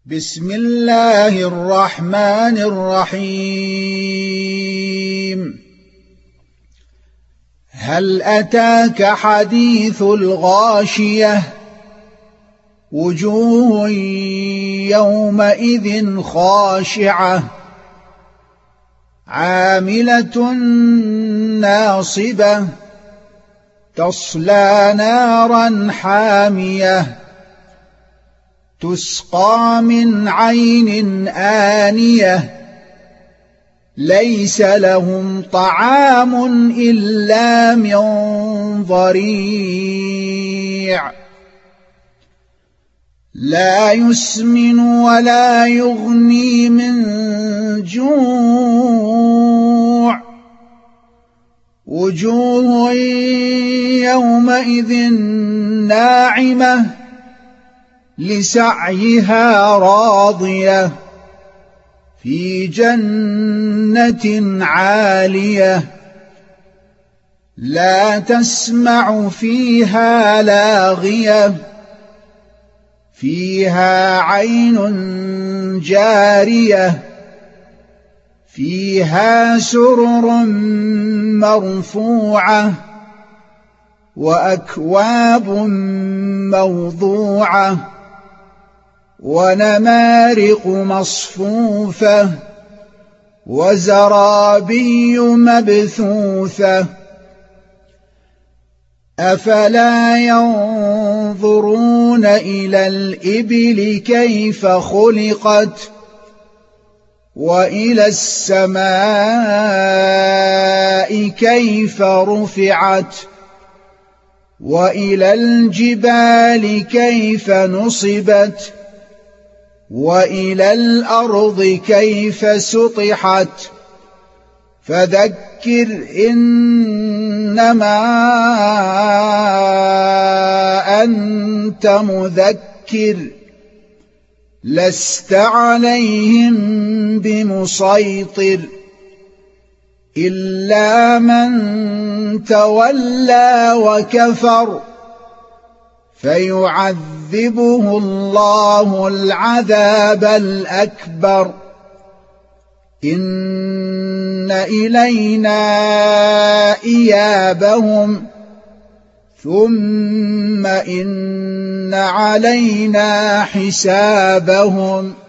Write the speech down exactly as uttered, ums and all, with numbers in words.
بسم الله الرحمن الرحيم. هل أتاك حديث الغاشية؟ وجوه يومئذ خاشعة عاملة ناصبة تصلى نارا حامية تسقى من عين آنية ليس لهم طعام إلا من ضريع لا يسمن ولا يغني من جوع وجوه يومئذ ناعمة لسعيها راضية في جنة عالية لا تسمع فيها لاغية فيها عين جارية فيها سرر مرفوعة وأكواب موضوعة ونمارق مصفوفة وزرابي مبثوثة أفلا ينظرون إلى الإبل كيف خلقت وإلى السماء كيف رفعت وإلى الجبال كيف نصبت وإلى الأرض كيف سطحت فذكر إنما أنت مذكر لست عليهم بمسيطر إلا من تولى وكفر فيعذبه الله العذاب الأكبر إن إلينا إيابهم ثم إن علينا حسابهم